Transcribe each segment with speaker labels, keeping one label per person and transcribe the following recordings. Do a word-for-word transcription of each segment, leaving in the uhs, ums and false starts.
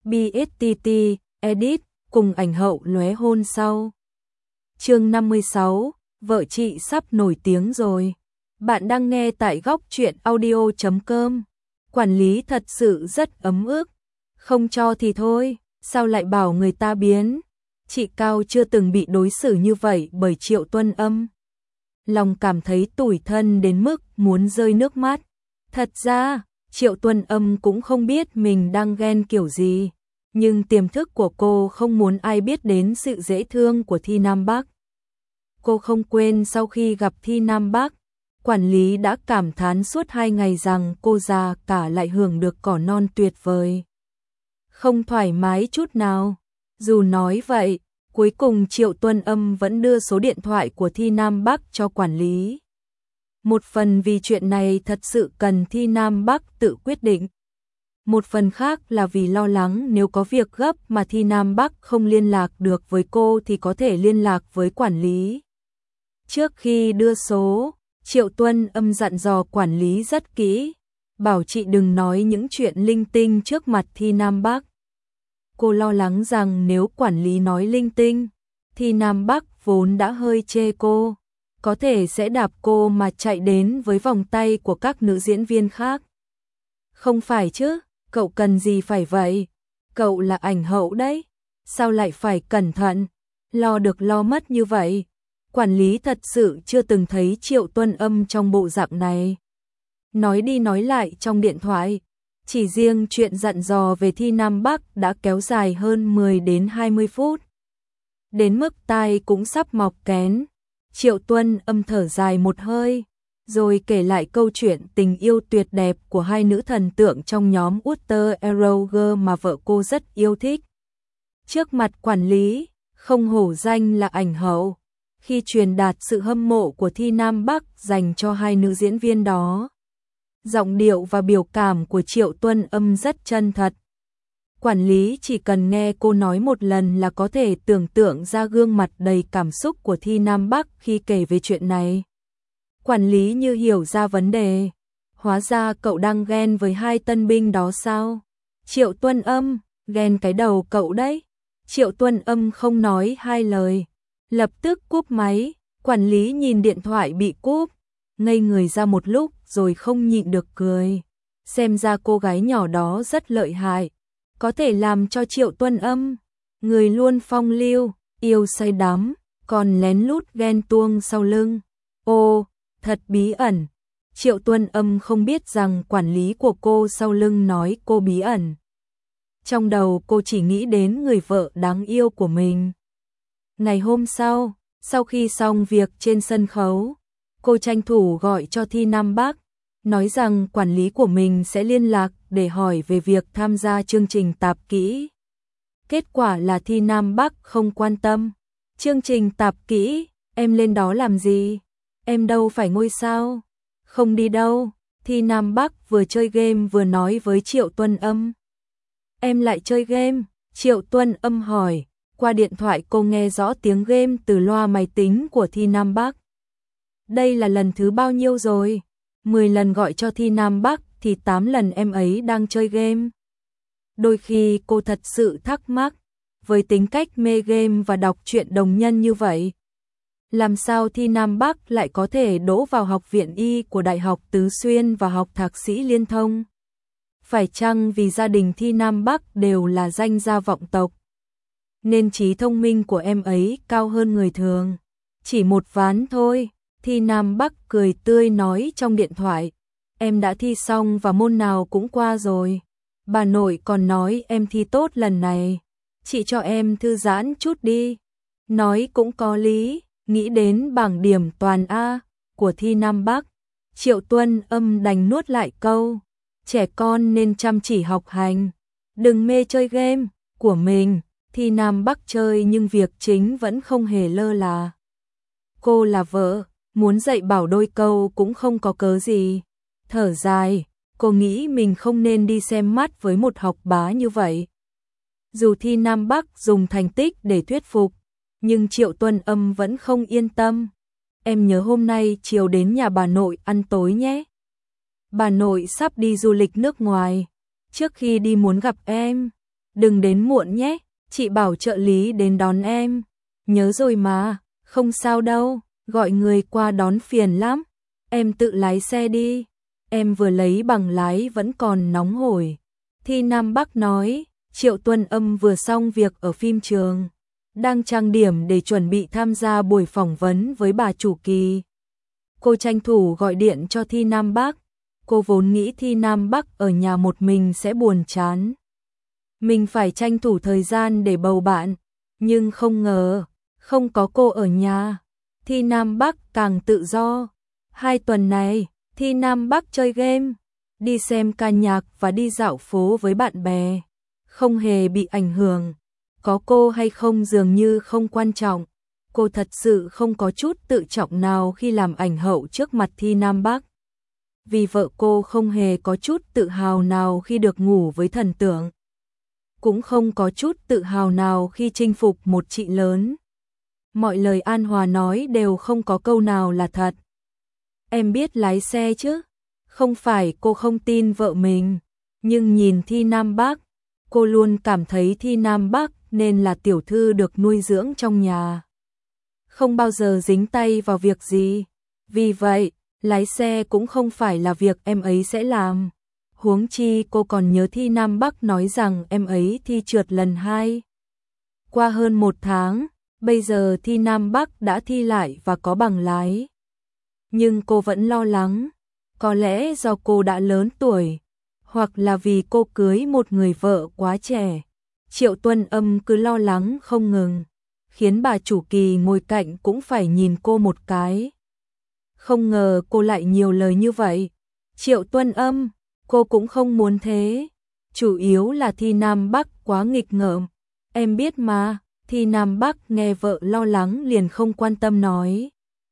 Speaker 1: bê ét tê tê, edit, cùng ảnh hậu lóe hôn sau. Chương năm mươi sáu, vợ chị sắp nổi tiếng rồi. Bạn đang nghe tại góc truyện audio chấm com. Quản lý thật sự rất ấm ức. Không cho thì thôi, sao lại bảo người ta biến? Chị Cao chưa từng bị đối xử như vậy bởi Triệu Tuân Âm. Lòng cảm thấy tủi thân đến mức muốn rơi nước mắt. Thật ra, Triệu Tuân Âm cũng không biết mình đang ghen kiểu gì, nhưng tiềm thức của cô không muốn ai biết đến sự dễ thương của Thi Nam Bắc. Cô không quên sau khi gặp Thi Nam Bắc, quản lý đã cảm thán suốt hai ngày rằng cô già cả lại hưởng được cỏ non tuyệt vời. Không thoải mái chút nào. Dù nói vậy, cuối cùng Triệu Tuân Âm vẫn đưa số điện thoại của Thi Nam Bắc cho quản lý. Một phần vì chuyện này thật sự cần Thi Nam Bắc tự quyết định. Một phần khác là vì lo lắng nếu có việc gấp mà Thi Nam Bắc không liên lạc được với cô thì có thể liên lạc với quản lý. Trước khi đưa số, Triệu Tuân Âm dặn dò quản lý rất kỹ, bảo chị đừng nói những chuyện linh tinh trước mặt Thi Nam Bắc. Cô lo lắng rằng nếu quản lý nói linh tinh, Thi Nam Bắc vốn đã hơi chê cô, có thể sẽ đạp cô mà chạy đến với vòng tay của các nữ diễn viên khác. Không phải chứ, cậu cần gì phải vậy? Cậu là ảnh hậu đấy, sao lại phải cẩn thận, lo được lo mất như vậy? Quản lý thật sự chưa từng thấy Triệu Tuân Âm trong bộ dạng này. Nói đi nói lại trong điện thoại, chỉ riêng chuyện dặn dò về Thi Nam Bắc đã kéo dài hơn mười đến hai mươi phút. Đến mức tai cũng sắp mọc kén, Triệu Tuân Âm thở dài một hơi, rồi kể lại câu chuyện tình yêu tuyệt đẹp của hai nữ thần tượng trong nhóm Utter Eroger mà vợ cô rất yêu thích. Trước mặt quản lý, không hổ danh là ảnh hậu, khi truyền đạt sự hâm mộ của Thi Nam Bắc dành cho hai nữ diễn viên đó. Giọng điệu và biểu cảm của Triệu Tuân Âm rất chân thật. Quản lý chỉ cần nghe cô nói một lần là có thể tưởng tượng ra gương mặt đầy cảm xúc của Thi Nam Bắc khi kể về chuyện này. Quản lý như hiểu ra vấn đề. Hóa ra cậu đang ghen với hai tân binh đó sao? Triệu Tuân Âm, ghen cái đầu cậu đấy. Triệu Tuân Âm không nói hai lời, lập tức cúp máy. Quản lý nhìn điện thoại bị cúp, ngây người ra một lúc rồi không nhịn được cười. Xem ra cô gái nhỏ đó rất lợi hại, có thể làm cho Triệu Tuân Âm, người luôn phong lưu, yêu say đắm, còn lén lút ghen tuông sau lưng. Ô, thật bí ẩn. Triệu Tuân Âm không biết rằng quản lý của cô sau lưng nói cô bí ẩn. Trong đầu cô chỉ nghĩ đến người vợ đáng yêu của mình. Ngày hôm sau, sau khi xong việc trên sân khấu, cô tranh thủ gọi cho Thi Nam Bắc, nói rằng quản lý của mình sẽ liên lạc để hỏi về việc tham gia chương trình tạp kỹ. Kết quả là Thi Nam Bắc không quan tâm. Chương trình tạp kỹ, em lên đó làm gì? Em đâu phải ngôi sao. Không đi đâu. Thi Nam Bắc vừa chơi game vừa nói với Triệu Tuân Âm. Em lại chơi game? Triệu Tuân Âm hỏi. Qua điện thoại cô nghe rõ tiếng game từ loa máy tính của Thi Nam Bắc. Đây là lần thứ bao nhiêu rồi? mười lần gọi cho Thi Nam Bắc thì tám lần em ấy đang chơi game. Đôi khi cô thật sự thắc mắc, với tính cách mê game và đọc truyện đồng nhân như vậy, làm sao Thi Nam Bắc lại có thể đỗ vào học viện y của Đại học Tứ Xuyên và học thạc sĩ liên thông? Phải chăng vì gia đình Thi Nam Bắc đều là danh gia vọng tộc, nên trí thông minh của em ấy cao hơn người thường? Chỉ một ván thôi. Thi Nam Bắc cười tươi nói trong điện thoại. Em đã thi xong và môn nào cũng qua rồi. Bà nội còn nói em thi tốt lần này. Chị cho em thư giãn chút đi. Nói cũng có lý, nghĩ đến bảng điểm toàn A của Thi Nam Bắc. Triệu Tuân Âm đành nuốt lại câu. Trẻ con nên chăm chỉ học hành, đừng mê chơi game của mình. Thi Nam Bắc chơi nhưng việc chính vẫn không hề lơ là. Cô là vợ, muốn dạy bảo đôi câu cũng không có cớ gì. Thở dài, cô nghĩ mình không nên đi xem mắt với một học bá như vậy. Dù Thi Nam Bắc dùng thành tích để thuyết phục, nhưng Triệu Tuân Âm vẫn không yên tâm. Em nhớ hôm nay chiều đến nhà bà nội ăn tối nhé. Bà nội sắp đi du lịch nước ngoài, trước khi đi muốn gặp em. đừng đến muộn nhé, chị bảo trợ lý đến đón em. Nhớ rồi mà, không sao đâu, gọi người qua đón phiền lắm. Em tự lái xe đi, em vừa lấy bằng lái vẫn còn nóng hổi. Thi Nam Bắc nói, Triệu Tuân Âm vừa xong việc ở phim trường, đang trang điểm để chuẩn bị tham gia buổi phỏng vấn với bà chủ Kỳ. Cô tranh thủ gọi điện cho Thi Nam Bắc, cô vốn nghĩ Thi Nam Bắc ở nhà một mình sẽ buồn chán. Mình phải tranh thủ thời gian để bầu bạn, nhưng không ngờ, không có cô ở nhà. Thi Nam Bắc càng tự do. Hai tuần này, Thi Nam Bắc chơi game, đi xem ca nhạc và đi dạo phố với bạn bè, không hề bị ảnh hưởng. Có cô hay không dường như không quan trọng. Cô thật sự không có chút tự trọng nào khi làm ảnh hậu trước mặt Thi Nam Bắc. Vì vợ cô không hề có chút tự hào nào khi được ngủ với thần tượng. Cũng không có chút tự hào nào khi chinh phục một chị lớn. Mọi lời An Hòa nói đều không có câu nào là thật. Em biết lái xe chứ? Không phải cô không tin vợ mình, nhưng nhìn Thi Nam Bắc, cô luôn cảm thấy Thi Nam Bắc nên là tiểu thư được nuôi dưỡng trong nhà, không bao giờ dính tay vào việc gì. Vì vậy, lái xe cũng không phải là việc em ấy sẽ làm. Huống chi cô còn nhớ Thi Nam Bắc nói rằng em ấy thi trượt lần hai. Qua hơn một tháng, bây giờ Thi Nam Bắc đã thi lại và có bằng lái. Nhưng cô vẫn lo lắng, có lẽ do cô đã lớn tuổi, hoặc là vì cô cưới một người vợ quá trẻ. Triệu Tuân Âm cứ lo lắng không ngừng, khiến bà chủ Kỳ ngồi cạnh cũng phải nhìn cô một cái. Không ngờ cô lại nhiều lời như vậy. Triệu Tuân Âm, cô cũng không muốn thế. Chủ yếu là Thi Nam Bắc quá nghịch ngợm. Em biết mà. Thi Nam Bắc nghe vợ lo lắng liền không quan tâm nói.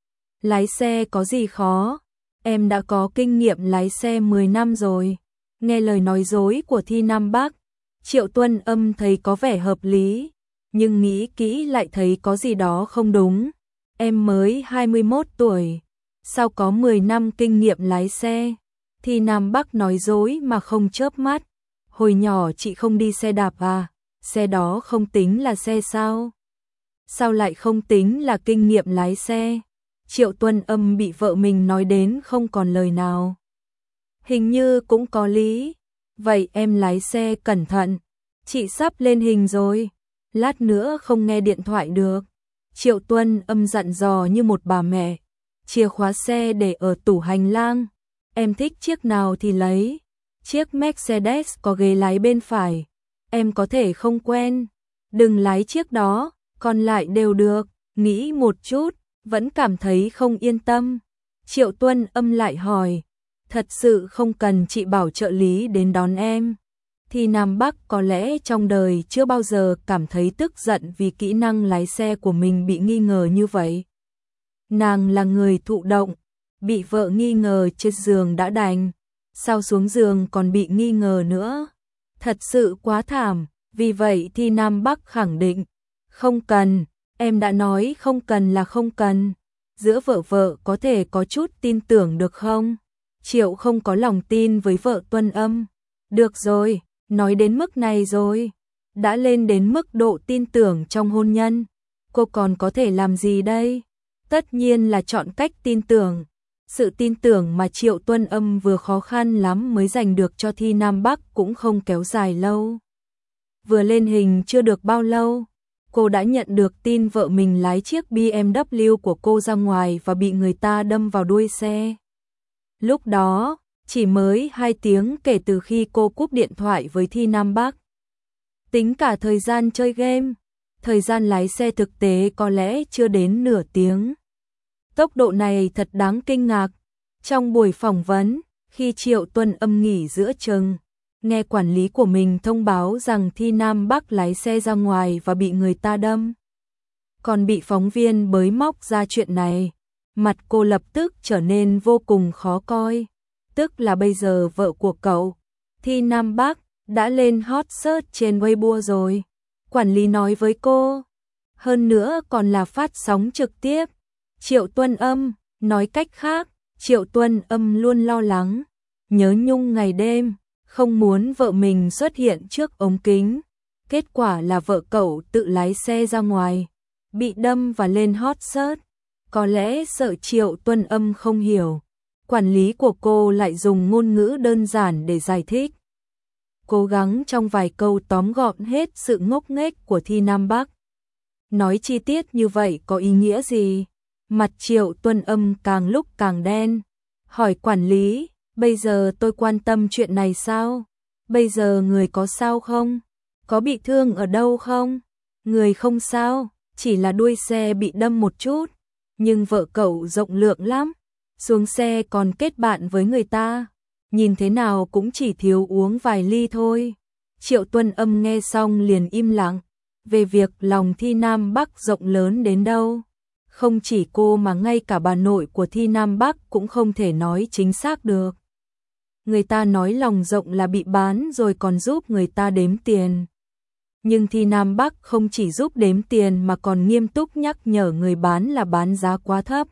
Speaker 1: Lái xe có gì khó, em đã có kinh nghiệm lái xe mười năm rồi. Nghe lời nói dối của Thi Nam Bắc, Triệu Tuân Âm thấy có vẻ hợp lý, nhưng nghĩ kỹ lại thấy có gì đó không đúng. Em mới hai mươi mốt tuổi, sao có mười năm kinh nghiệm lái xe? Thi Nam Bắc nói dối mà không chớp mắt. Hồi nhỏ chị không đi xe đạp à? Xe đó không tính là xe sao? Sao lại không tính là kinh nghiệm lái xe? Triệu Tuân Âm bị vợ mình nói đến không còn lời nào. Hình như cũng có lý. Vậy em lái xe cẩn thận. Chị sắp lên hình rồi. Lát nữa không nghe điện thoại được. Triệu Tuân Âm dặn dò như một bà mẹ. Chìa khóa xe để ở tủ hành lang. Em thích chiếc nào thì lấy. Chiếc Mercedes có ghế lái bên phải. Em có thể không quen. Đừng lái chiếc đó, còn lại đều được. Nghĩ một chút, vẫn cảm thấy không yên tâm. Triệu Tuân Âm lại hỏi. Thật sự không cần chị bảo trợ lý đến đón em. Thì Nam Bắc có lẽ trong đời chưa bao giờ cảm thấy tức giận vì kỹ năng lái xe của mình bị nghi ngờ như vậy. Nàng là người thụ động, bị vợ nghi ngờ trên giường đã đành, sao xuống giường còn bị nghi ngờ nữa. Thật sự quá thảm, vì vậy thì Nam Bắc khẳng định, không cần, em đã nói không cần là không cần. Giữa vợ vợ có thể có chút tin tưởng được không? Triệu không có lòng tin với vợ Tuân Âm. Được rồi, nói đến mức này rồi, đã lên đến mức độ tin tưởng trong hôn nhân, cô còn có thể làm gì đây? Tất nhiên là chọn cách tin tưởng. Sự tin tưởng mà Triệu Tuân Âm vừa khó khăn lắm mới giành được cho Thi Nam Bắc cũng không kéo dài lâu. Vừa lên hình chưa được bao lâu, cô đã nhận được tin vợ mình lái chiếc bê em vê của cô ra ngoài và bị người ta đâm vào đuôi xe. Lúc đó, chỉ mới hai tiếng kể từ khi cô cúp điện thoại với Thi Nam Bắc. Tính cả thời gian chơi game, thời gian lái xe thực tế có lẽ chưa đến nửa tiếng. Tốc độ này thật đáng kinh ngạc. Trong buổi phỏng vấn, khi Triệu Tuân Âm nghỉ giữa chừng, nghe quản lý của mình thông báo rằng Thi Nam Bắc lái xe ra ngoài và bị người ta đâm. Còn bị phóng viên bới móc ra chuyện này, mặt cô lập tức trở nên vô cùng khó coi. Tức là bây giờ vợ của cậu, Thi Nam Bắc, đã lên hot search trên Weibo rồi. Quản lý nói với cô. Hơn nữa còn là phát sóng trực tiếp. Triệu Tuân Âm, nói cách khác, Triệu Tuân Âm luôn lo lắng, nhớ nhung ngày đêm, không muốn vợ mình xuất hiện trước ống kính. Kết quả là vợ cậu tự lái xe ra ngoài, bị đâm và lên hot search. Có lẽ sợ Triệu Tuân Âm không hiểu, quản lý của cô lại dùng ngôn ngữ đơn giản để giải thích. Cố gắng trong vài câu tóm gọn hết sự ngốc nghếch của Thi Nam Bắc. Nói chi tiết như vậy có ý nghĩa gì? Mặt Triệu Tuân Âm càng lúc càng đen. Hỏi quản lý, bây giờ tôi quan tâm chuyện này sao? Bây giờ người có sao không? Có bị thương ở đâu không? Người không sao, chỉ là đuôi xe bị đâm một chút. Nhưng vợ cậu rộng lượng lắm, xuống xe còn kết bạn với người ta. Nhìn thế nào cũng chỉ thiếu uống vài ly thôi. Triệu Tuân Âm nghe xong liền im lặng. Về việc lòng Thi Nam Bắc rộng lớn đến đâu, không chỉ cô mà ngay cả bà nội của Thi Nam Bắc cũng không thể nói chính xác được. Người ta nói lòng rộng là bị bán rồi còn giúp người ta đếm tiền. Nhưng Thi Nam Bắc không chỉ giúp đếm tiền mà còn nghiêm túc nhắc nhở người bán là bán giá quá thấp.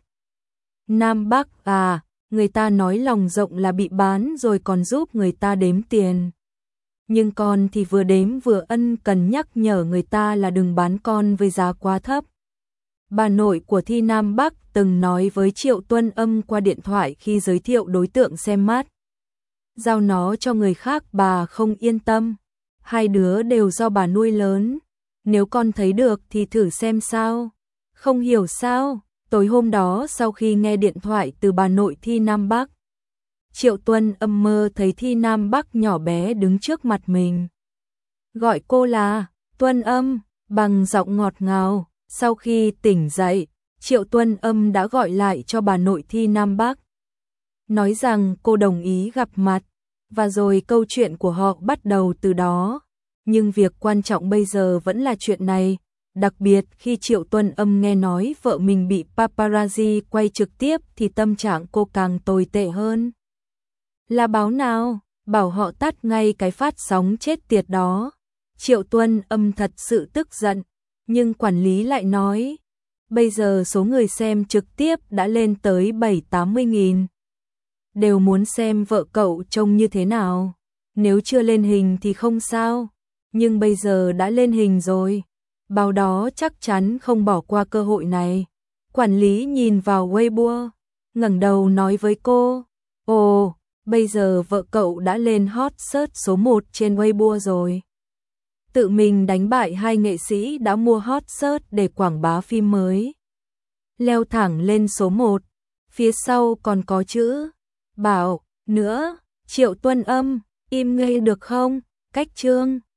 Speaker 1: Nam Bắc à, người ta nói lòng rộng là bị bán rồi còn giúp người ta đếm tiền. Nhưng con thì vừa đếm vừa ân cần nhắc nhở người ta là đừng bán con với giá quá thấp. Bà nội của Thi Nam Bắc từng nói với Triệu Tuân Âm qua điện thoại khi giới thiệu đối tượng xem mắt. Giao nó cho người khác bà không yên tâm. Hai đứa đều do bà nuôi lớn. Nếu con thấy được thì thử xem sao. Không hiểu sao, tối hôm đó sau khi nghe điện thoại từ bà nội Thi Nam Bắc, Triệu Tuân Âm mơ thấy Thi Nam Bắc nhỏ bé đứng trước mặt mình. Gọi cô là Tuân Âm, bằng giọng ngọt ngào. Sau khi tỉnh dậy, Triệu Tuân Âm đã gọi lại cho bà nội Thi Nam Bắc. Nói rằng cô đồng ý gặp mặt, và rồi câu chuyện của họ bắt đầu từ đó. Nhưng việc quan trọng bây giờ vẫn là chuyện này, đặc biệt khi Triệu Tuân Âm nghe nói vợ mình bị paparazzi quay trực tiếp thì tâm trạng cô càng tồi tệ hơn. Là báo nào, bảo họ tắt ngay cái phát sóng chết tiệt đó. Triệu Tuân Âm thật sự tức giận, nhưng quản lý lại nói, bây giờ số người xem trực tiếp đã lên tới bảy tám mươi nghìn. Đều muốn xem vợ cậu trông như thế nào. Nếu chưa lên hình thì không sao, nhưng bây giờ đã lên hình rồi. Báo đó chắc chắn không bỏ qua cơ hội này. Quản lý nhìn vào Weibo, ngẩng đầu nói với cô, ồ, bây giờ vợ cậu đã lên hot search số một trên Weibo rồi. Tự mình đánh bại hai nghệ sĩ đã mua hot search để quảng bá phim mới. Leo thẳng lên số một, phía sau còn có chữ bảo nữa. Triệu Tuân Âm, im ngay được không? Cách chương